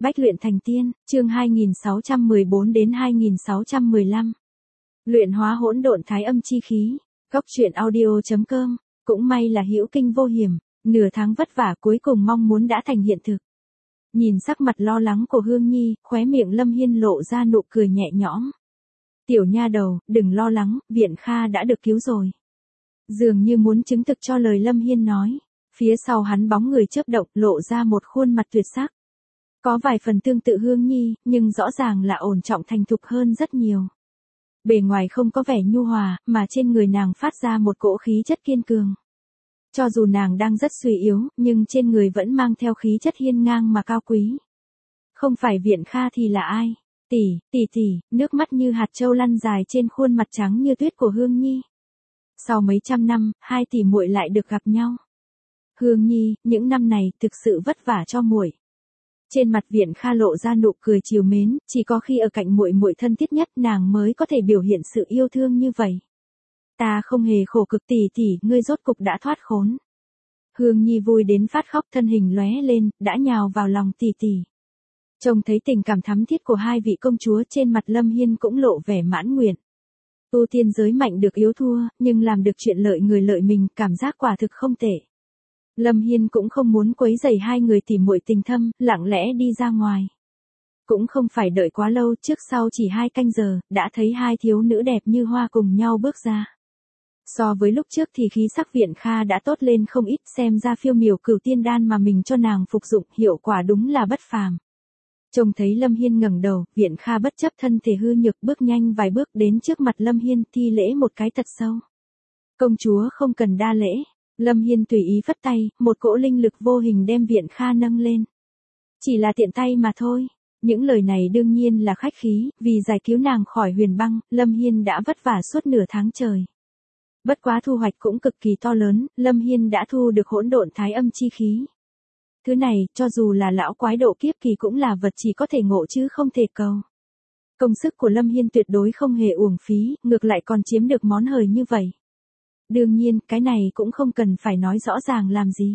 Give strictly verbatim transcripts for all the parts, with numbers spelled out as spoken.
Bách luyện thành tiên, chương hai nghìn sáu trăm mười bốn đến hai nghìn sáu trăm mười lăm. Luyện hóa hỗn độn thái âm chi khí. Góc truyện audio chấm com. Cũng may là hữu kinh vô hiểm, nửa tháng vất vả cuối cùng mong muốn đã thành hiện thực. Nhìn sắc mặt lo lắng của Hương Nhi, khóe miệng Lâm Hiên lộ ra nụ cười nhẹ nhõm. Tiểu nha đầu, đừng lo lắng, Viện Kha đã được cứu rồi. Dường như muốn chứng thực cho lời Lâm Hiên nói. Phía sau hắn bóng người chớp động lộ ra một khuôn mặt tuyệt sắc. Có vài phần tương tự Hương Nhi, nhưng rõ ràng là ổn trọng thành thục hơn rất nhiều. Bề ngoài không có vẻ nhu hòa, mà trên người nàng phát ra một cỗ khí chất kiên cường. Cho dù nàng đang rất suy yếu, nhưng trên người vẫn mang theo khí chất hiên ngang mà cao quý. Không phải Viện Kha thì là ai? Tỷ, tỷ tỷ, nước mắt như hạt châu lăn dài trên khuôn mặt trắng như tuyết của Hương Nhi. Sau mấy trăm năm, hai tỷ muội lại được gặp nhau. Hương Nhi, những năm này thực sự vất vả cho muội. Trên mặt Viện Kha lộ ra nụ cười trìu mến, chỉ có khi ở cạnh muội muội thân thiết nhất nàng mới có thể biểu hiện sự yêu thương như vậy. Ta không hề khổ cực tỷ tỷ, ngươi rốt cục đã thoát khốn. Hương Nhi vui đến phát khóc, thân hình lóe lên, đã nhào vào lòng tỷ tỷ. Trông thấy tình cảm thắm thiết của hai vị công chúa, trên mặt Lâm Hiên cũng lộ vẻ mãn nguyện. Tu tiên giới mạnh được yếu thua, nhưng làm được chuyện lợi người lợi mình, cảm giác quả thực không tệ. Lâm Hiên cũng không muốn quấy rầy hai người tỉ muội tình thâm, lặng lẽ đi ra ngoài. Cũng không phải đợi quá lâu, trước sau chỉ hai canh giờ, đã thấy hai thiếu nữ đẹp như hoa cùng nhau bước ra. So với lúc trước thì khí sắc Viện Kha đã tốt lên không ít, xem ra phiêu miểu cửu tiên đan mà mình cho nàng phục dụng hiệu quả đúng là bất phàm. Trông thấy Lâm Hiên ngẩng đầu, Viện Kha bất chấp thân thể hư nhược bước nhanh vài bước đến trước mặt Lâm Hiên thi lễ một cái thật sâu. Công chúa không cần đa lễ. Lâm Hiên tùy ý phất tay, một cỗ linh lực vô hình đem Viện Kha nâng lên. Chỉ là tiện tay mà thôi. Những lời này đương nhiên là khách khí, vì giải cứu nàng khỏi huyền băng, Lâm Hiên đã vất vả suốt nửa tháng trời. Bất quá thu hoạch cũng cực kỳ to lớn, Lâm Hiên đã thu được hỗn độn thái âm chi khí. Thứ này, cho dù là lão quái độ kiếp kỳ cũng là vật chỉ có thể ngộ chứ không thể cầu. Công sức của Lâm Hiên tuyệt đối không hề uổng phí, ngược lại còn chiếm được món hời như vậy. Đương nhiên, cái này cũng không cần phải nói rõ ràng làm gì.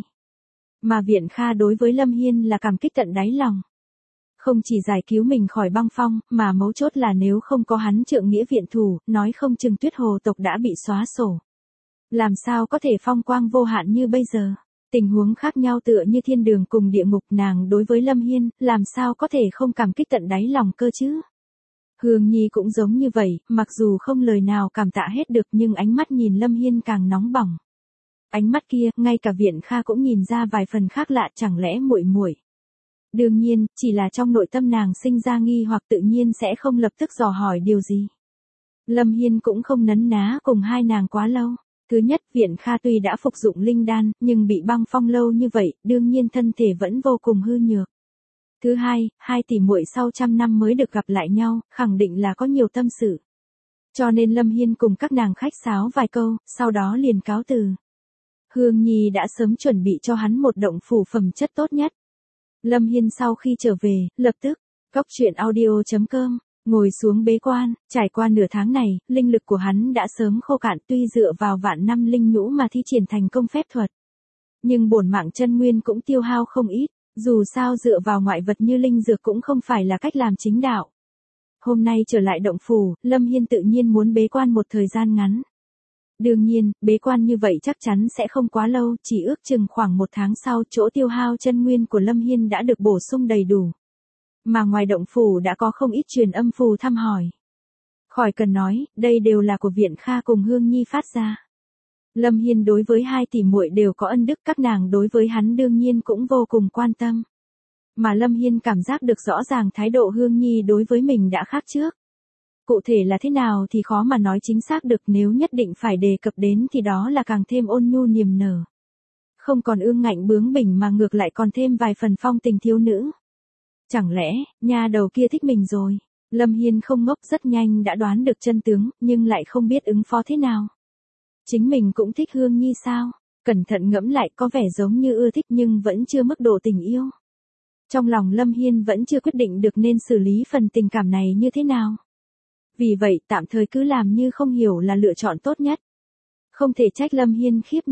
Mà Viện Kha đối với Lâm Hiên là cảm kích tận đáy lòng. Không chỉ giải cứu mình khỏi băng phong, mà mấu chốt là nếu không có hắn trượng nghĩa viện thủ, nói không chừng Tuyết Hồ tộc đã bị xóa sổ. Làm sao có thể phong quang vô hạn như bây giờ? Tình huống khác nhau tựa như thiên đường cùng địa ngục, nàng đối với Lâm Hiên, làm sao có thể không cảm kích tận đáy lòng cơ chứ? Hương Nhi cũng giống như vậy, mặc dù không lời nào cảm tạ hết được nhưng ánh mắt nhìn Lâm Hiên càng nóng bỏng. Ánh mắt kia, ngay cả Viện Kha cũng nhìn ra vài phần khác lạ, chẳng lẽ muội muội. Đương nhiên, chỉ là trong nội tâm nàng sinh ra nghi hoặc tự nhiên sẽ không lập tức dò hỏi điều gì. Lâm Hiên cũng không nấn ná cùng hai nàng quá lâu. Thứ nhất, Viện Kha tuy đã phục dụng linh đan, nhưng bị băng phong lâu như vậy, đương nhiên thân thể vẫn vô cùng hư nhược. Thứ hai, hai tỷ muội sau trăm năm mới được gặp lại nhau, khẳng định là có nhiều tâm sự. Cho nên Lâm Hiên cùng các nàng khách sáo vài câu, sau đó liền cáo từ. Hương Nhi đã sớm chuẩn bị cho hắn một động phủ phẩm chất tốt nhất. Lâm Hiên sau khi trở về, lập tức, góc truyện audio chấm com, ngồi xuống bế quan, trải qua nửa tháng này, linh lực của hắn đã sớm khô cạn, tuy dựa vào vạn năm linh nhũ mà thi triển thành công phép thuật. Nhưng bổn mạng chân nguyên cũng tiêu hao không ít. Dù sao dựa vào ngoại vật như linh dược cũng không phải là cách làm chính đạo. Hôm nay trở lại động phủ, Lâm Hiên tự nhiên muốn bế quan một thời gian ngắn. Đương nhiên, bế quan như vậy chắc chắn sẽ không quá lâu, chỉ ước chừng khoảng một tháng sau, chỗ tiêu hao chân nguyên của Lâm Hiên đã được bổ sung đầy đủ. Mà ngoài động phủ đã có không ít truyền âm phù thăm hỏi. Khỏi cần nói, đây đều là của Viện Kha cùng Hương Nhi phát ra. Lâm Hiên đối với hai tỷ muội đều có ân đức, các nàng đối với hắn đương nhiên cũng vô cùng quan tâm. Mà Lâm Hiên cảm giác được rõ ràng thái độ Hương Nhi đối với mình đã khác trước. Cụ thể là thế nào thì khó mà nói chính xác được, nếu nhất định phải đề cập đến thì đó là càng thêm ôn nhu niềm nở. Không còn ương ngạnh bướng bỉnh mà ngược lại còn thêm vài phần phong tình thiếu nữ. Chẳng lẽ, nha đầu kia thích mình rồi? Lâm Hiên không ngốc, rất nhanh đã đoán được chân tướng, nhưng lại không biết ứng phó thế nào. Chính mình cũng thích Hương Nhi sao? Cẩn thận ngẫm lại có vẻ giống như ưa thích nhưng vẫn chưa mức độ tình yêu. Trong lòng Lâm Hiên vẫn chưa quyết định được nên xử lý phần tình cảm này như thế nào. Vì vậy tạm thời cứ làm như không hiểu là lựa chọn tốt nhất. Không thể trách Lâm Hiên khiếp nhược.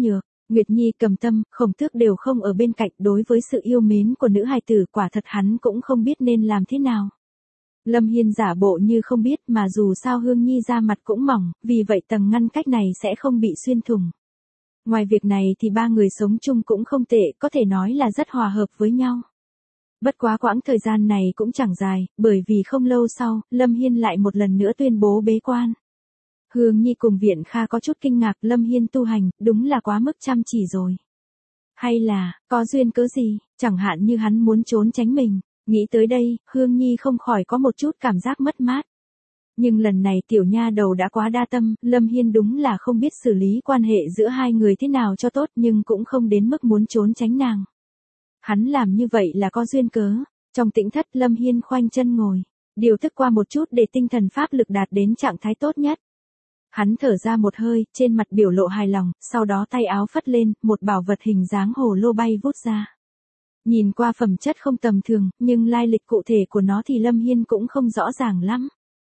Nguyệt Nhi cầm tâm, Khổng Tước đều không ở bên cạnh, đối với sự yêu mến của nữ hài tử quả thật hắn cũng không biết nên làm thế nào. Lâm Hiên giả bộ như không biết mà dù sao Hương Nhi da mặt cũng mỏng, vì vậy tầng ngăn cách này sẽ không bị xuyên thủng. Ngoài việc này thì ba người sống chung cũng không tệ, có thể nói là rất hòa hợp với nhau. Bất quá quãng thời gian này cũng chẳng dài, bởi vì không lâu sau, Lâm Hiên lại một lần nữa tuyên bố bế quan. Hương Nhi cùng Viện Kha có chút kinh ngạc, Lâm Hiên tu hành, đúng là quá mức chăm chỉ rồi. Hay là, có duyên cớ gì, chẳng hạn như hắn muốn trốn tránh mình. Nghĩ tới đây, Hương Nhi không khỏi có một chút cảm giác mất mát. Nhưng lần này tiểu nha đầu đã quá đa tâm, Lâm Hiên đúng là không biết xử lý quan hệ giữa hai người thế nào cho tốt nhưng cũng không đến mức muốn trốn tránh nàng. Hắn làm như vậy là có duyên cớ. Trong tĩnh thất Lâm Hiên khoanh chân ngồi, điều thức qua một chút để tinh thần pháp lực đạt đến trạng thái tốt nhất. Hắn thở ra một hơi, trên mặt biểu lộ hài lòng, sau đó tay áo phất lên, một bảo vật hình dáng hồ lô bay vút ra. Nhìn qua phẩm chất không tầm thường, nhưng lai lịch cụ thể của nó thì Lâm Hiên cũng không rõ ràng lắm.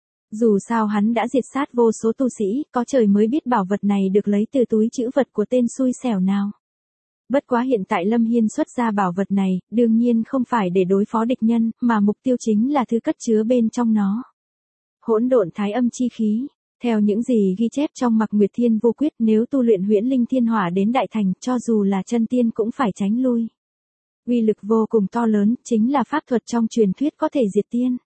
Dù sao hắn đã diệt sát vô số tu sĩ, có trời mới biết bảo vật này được lấy từ túi trữ vật của tên xui xẻo nào. Bất quá hiện tại Lâm Hiên xuất ra bảo vật này, đương nhiên không phải để đối phó địch nhân, mà mục tiêu chính là thứ cất chứa bên trong nó. Hỗn độn thái âm chi khí. Theo những gì ghi chép trong Mạc Nguyệt Thiên Vô Quyết, nếu tu luyện Huyễn Linh Thiên Hỏa đến đại thành, cho dù là chân tiên cũng phải tránh lui. Uy lực vô cùng to lớn, chính là pháp thuật trong truyền thuyết có thể diệt tiên.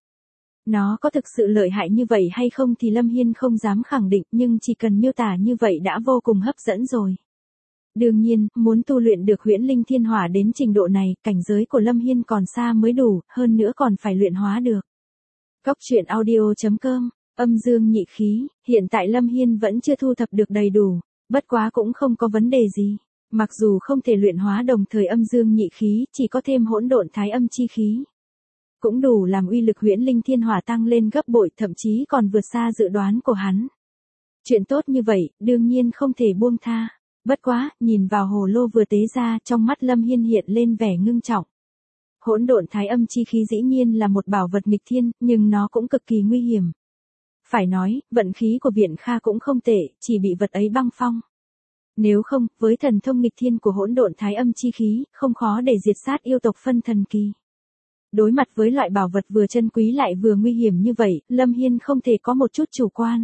Nó có thực sự lợi hại như vậy hay không thì Lâm Hiên không dám khẳng định, nhưng chỉ cần miêu tả như vậy đã vô cùng hấp dẫn rồi. Đương nhiên, muốn tu luyện được Huyễn Linh Thiên Hỏa đến trình độ này, cảnh giới của Lâm Hiên còn xa mới đủ, hơn nữa còn phải luyện hóa được. Cốc truyện audio chấm com. Âm dương nhị khí, hiện tại Lâm Hiên vẫn chưa thu thập được đầy đủ, bất quá cũng không có vấn đề gì. Mặc dù không thể luyện hóa đồng thời âm dương nhị khí, chỉ có thêm hỗn độn thái âm chi khí. Cũng đủ làm uy lực Huyễn Linh Thiên Hỏa tăng lên gấp bội, thậm chí còn vượt xa dự đoán của hắn. Chuyện tốt như vậy, đương nhiên không thể buông tha. Bất quá, nhìn vào hồ lô vừa tế ra, trong mắt Lâm Hiên hiện lên vẻ ngưng trọng. Hỗn độn thái âm chi khí dĩ nhiên là một bảo vật nghịch thiên, nhưng nó cũng cực kỳ nguy hiểm. Phải nói, vận khí của Viện Kha cũng không tệ, chỉ bị vật ấy băng phong. Nếu không, với thần thông nghịch thiên của hỗn độn thái âm chi khí, không khó để diệt sát yêu tộc phân thần kỳ. Đối mặt với loại bảo vật vừa chân quý lại vừa nguy hiểm như vậy, Lâm Hiên không thể có một chút chủ quan.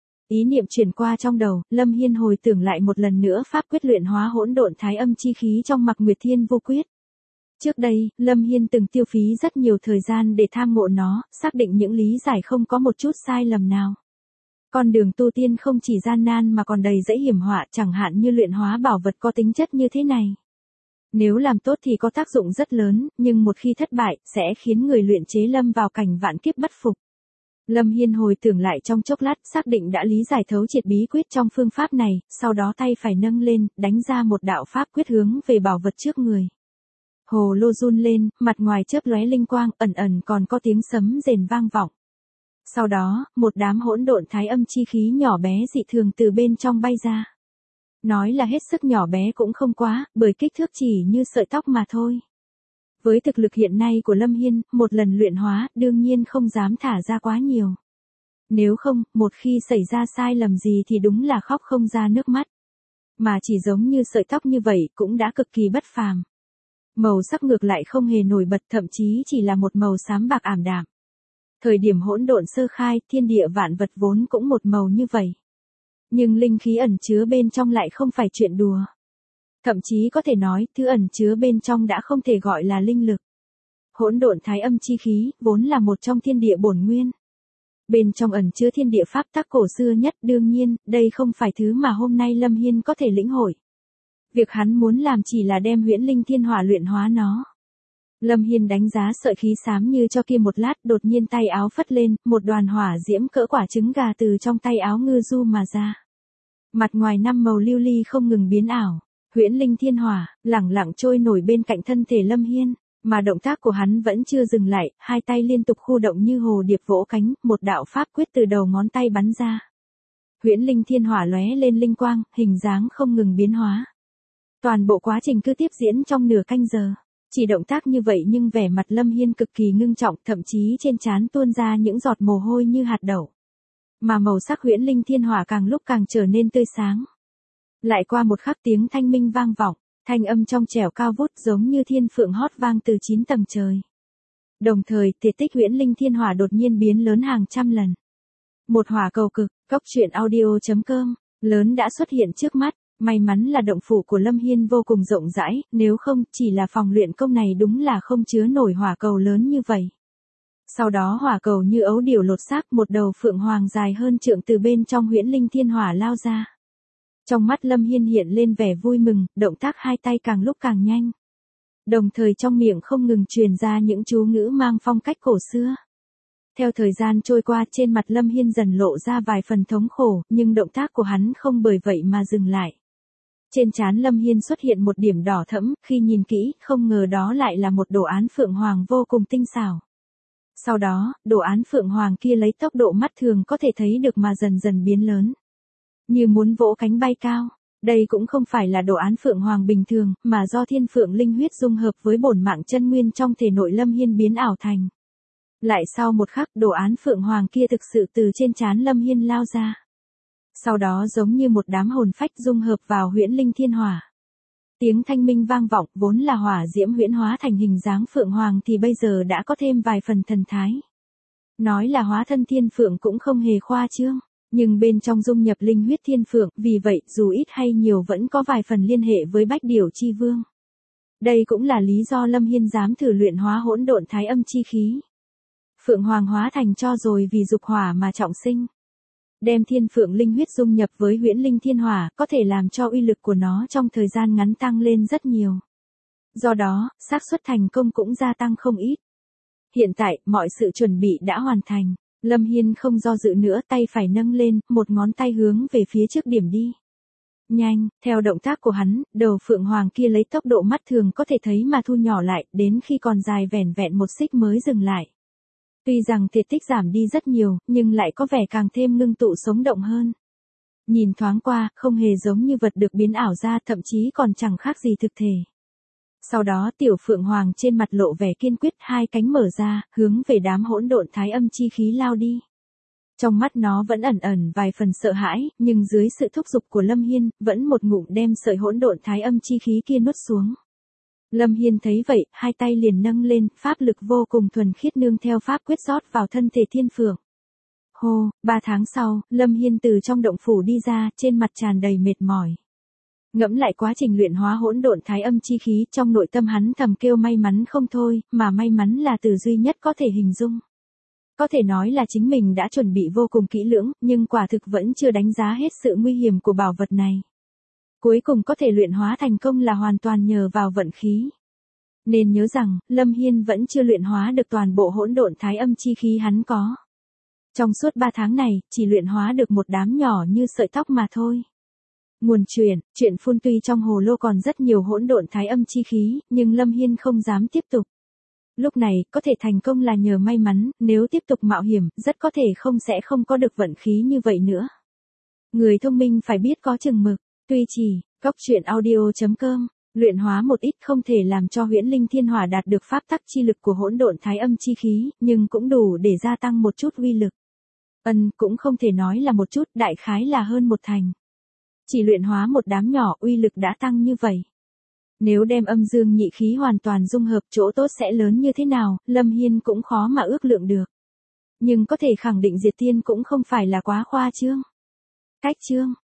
Ý niệm chuyển qua trong đầu, Lâm Hiên hồi tưởng lại một lần nữa pháp quyết luyện hóa hỗn độn thái âm chi khí trong Mạc Nguyệt Thiên Vô Quyết. Trước đây, Lâm Hiên từng tiêu phí rất nhiều thời gian để tham ngộ nó, xác định những lý giải không có một chút sai lầm nào. Con đường tu tiên không chỉ gian nan mà còn đầy dẫy hiểm họa, chẳng hạn như luyện hóa bảo vật có tính chất như thế này. Nếu làm tốt thì có tác dụng rất lớn, nhưng một khi thất bại, sẽ khiến người luyện chế lâm vào cảnh vạn kiếp bất phục. Lâm Hiên hồi tưởng lại trong chốc lát, xác định đã lý giải thấu triệt bí quyết trong phương pháp này, sau đó tay phải nâng lên, đánh ra một đạo pháp quyết hướng về bảo vật trước người. Hồ lô run lên, mặt ngoài chớp lóe linh quang, ẩn ẩn còn có tiếng sấm rền vang vọng. Sau đó, một đám hỗn độn thái âm chi khí nhỏ bé dị thường từ bên trong bay ra. Nói là hết sức nhỏ bé cũng không quá, bởi kích thước chỉ như sợi tóc mà thôi. Với thực lực hiện nay của Lâm Hiên, một lần luyện hóa, đương nhiên không dám thả ra quá nhiều. Nếu không, một khi xảy ra sai lầm gì thì đúng là khóc không ra nước mắt. Mà chỉ giống như sợi tóc như vậy cũng đã cực kỳ bất phàm. Màu sắc ngược lại không hề nổi bật, thậm chí chỉ là một màu xám bạc ảm đạm. Thời điểm hỗn độn sơ khai, thiên địa vạn vật vốn cũng một màu như vậy. Nhưng linh khí ẩn chứa bên trong lại không phải chuyện đùa. Thậm chí có thể nói, thứ ẩn chứa bên trong đã không thể gọi là linh lực. Hỗn độn thái âm chi khí, vốn là một trong thiên địa bổn nguyên. Bên trong ẩn chứa thiên địa pháp tắc cổ xưa nhất, đương nhiên, đây không phải thứ mà hôm nay Lâm Hiên có thể lĩnh hội. Việc hắn muốn làm chỉ là đem Huyễn Linh Thiên Hỏa luyện hóa nó. Lâm Hiên đánh giá sợi khí xám như cho kia một lát, đột nhiên tay áo phất lên, một đoàn hỏa diễm cỡ quả trứng gà từ trong tay áo ngư du mà ra. Mặt ngoài năm màu lưu ly không ngừng biến ảo, Huyễn Linh Thiên Hỏa lẳng lặng trôi nổi bên cạnh thân thể Lâm Hiên, mà động tác của hắn vẫn chưa dừng lại, hai tay liên tục khu động như hồ điệp vỗ cánh, một đạo pháp quyết từ đầu ngón tay bắn ra. Huyễn Linh Thiên Hỏa lóe lên linh quang, hình dáng không ngừng biến hóa. Toàn bộ quá trình cứ tiếp diễn trong nửa canh giờ. Chỉ động tác như vậy nhưng vẻ mặt Lâm Hiên cực kỳ ngưng trọng, thậm chí trên trán tuôn ra những giọt mồ hôi như hạt đậu. Mà màu sắc Huyễn Linh Thiên Hỏa càng lúc càng trở nên tươi sáng. Lại qua một khắc tiếng thanh minh vang vọng, thanh âm trong trẻo cao vút giống như thiên phượng hót vang từ chín tầng trời. Đồng thời, thể tích huyễn linh thiên hỏa đột nhiên biến lớn hàng trăm lần. Một hỏa cầu cực, cốc truyện audio.com, lớn đã xuất hiện trước mắt, may mắn là động phủ của Lâm Hiên vô cùng rộng rãi, nếu không, chỉ là phòng luyện công này đúng là không chứa nổi hỏa cầu lớn như vậy. Sau đó hỏa cầu như ấu điểu lột xác, một đầu phượng hoàng dài hơn trượng từ bên trong huyễn linh thiên hỏa lao ra. Trong mắt Lâm Hiên hiện lên vẻ vui mừng, động tác hai tay càng lúc càng nhanh. Đồng thời trong miệng không ngừng truyền ra những chú ngữ mang phong cách cổ xưa. Theo thời gian trôi qua, trên mặt Lâm Hiên dần lộ ra vài phần thống khổ, nhưng động tác của hắn không bởi vậy mà dừng lại. Trên trán Lâm Hiên xuất hiện một điểm đỏ thẫm, khi nhìn kỹ, không ngờ đó lại là một đồ án phượng hoàng vô cùng tinh xảo. Sau đó, đồ án phượng hoàng kia lấy tốc độ mắt thường có thể thấy được mà dần dần biến lớn. Như muốn vỗ cánh bay cao. Đây cũng không phải là đồ án phượng hoàng bình thường, mà do thiên phượng linh huyết dung hợp với bổn mạng chân nguyên trong thể nội Lâm Hiên biến ảo thành. Lại sau một khắc, đồ án phượng hoàng kia thực sự từ trên trán Lâm Hiên lao ra. Sau đó giống như một đám hồn phách dung hợp vào huyễn linh thiên hỏa. Tiếng thanh minh vang vọng, vốn là hỏa diễm huyễn hóa thành hình dáng phượng hoàng thì bây giờ đã có thêm vài phần thần thái. Nói là hóa thân thiên phượng cũng không hề khoa trương, nhưng bên trong dung nhập linh huyết thiên phượng, vì vậy dù ít hay nhiều vẫn có vài phần liên hệ với Bách Điểu Chi Vương. Đây cũng là lý do Lâm Hiên dám thử luyện hóa hỗn độn thái âm chi khí. Phượng hoàng hóa thành cho rồi vì dục hỏa mà trọng sinh. Đem thiên phượng linh huyết dung nhập với huyễn linh thiên hỏa, có thể làm cho uy lực của nó trong thời gian ngắn tăng lên rất nhiều. Do đó, xác suất thành công cũng gia tăng không ít. Hiện tại, mọi sự chuẩn bị đã hoàn thành. Lâm Hiên không do dự nữa, tay phải nâng lên, một ngón tay hướng về phía trước điểm đi. Nhanh, theo động tác của hắn, đầu phượng hoàng kia lấy tốc độ mắt thường có thể thấy mà thu nhỏ lại, đến khi còn dài vẻn vẹn một xích mới dừng lại. Tuy rằng thể tích giảm đi rất nhiều, nhưng lại có vẻ càng thêm ngưng tụ sống động hơn. Nhìn thoáng qua, không hề giống như vật được biến ảo ra, thậm chí còn chẳng khác gì thực thể. Sau đó tiểu phượng hoàng trên mặt lộ vẻ kiên quyết, hai cánh mở ra, hướng về đám hỗn độn thái âm chi khí lao đi. Trong mắt nó vẫn ẩn ẩn vài phần sợ hãi, nhưng dưới sự thúc giục của Lâm Hiên, vẫn một ngụm đem sợi hỗn độn thái âm chi khí kia nuốt xuống. Lâm Hiên thấy vậy, hai tay liền nâng lên, pháp lực vô cùng thuần khiết nương theo pháp quyết rót vào thân thể thiên phượng. Hô, ba tháng sau, Lâm Hiên từ trong động phủ đi ra, trên mặt tràn đầy mệt mỏi. Ngẫm lại quá trình luyện hóa hỗn độn thái âm chi khí, trong nội tâm hắn thầm kêu may mắn không thôi, mà may mắn là từ duy nhất có thể hình dung. Có thể nói là chính mình đã chuẩn bị vô cùng kỹ lưỡng, nhưng quả thực vẫn chưa đánh giá hết sự nguy hiểm của bảo vật này. Cuối cùng có thể luyện hóa thành công là hoàn toàn nhờ vào vận khí. Nên nhớ rằng, Lâm Hiên vẫn chưa luyện hóa được toàn bộ hỗn độn thái âm chi khí hắn có. Trong suốt ba tháng này, chỉ luyện hóa được một đám nhỏ như sợi tóc mà thôi. Nguồn truyện, truyện phun tuy trong hồ lô còn rất nhiều hỗn độn thái âm chi khí, nhưng Lâm Hiên không dám tiếp tục. Lúc này, có thể thành công là nhờ may mắn, nếu tiếp tục mạo hiểm, rất có thể không sẽ không có được vận khí như vậy nữa. Người thông minh phải biết có chừng mực, tuy chỉ, cốc truyện audio.com, luyện hóa một ít không thể làm cho huyễn linh thiên hỏa đạt được pháp tắc chi lực của hỗn độn thái âm chi khí, nhưng cũng đủ để gia tăng một chút uy lực. Ân, cũng không thể nói là một chút, đại khái là hơn một thành. Chỉ luyện hóa một đám nhỏ uy lực đã tăng như vậy. Nếu đem âm dương nhị khí hoàn toàn dung hợp, chỗ tốt sẽ lớn như thế nào, Lâm Hiên cũng khó mà ước lượng được. Nhưng có thể khẳng định diệt tiên cũng không phải là quá khoa trương. Cách chương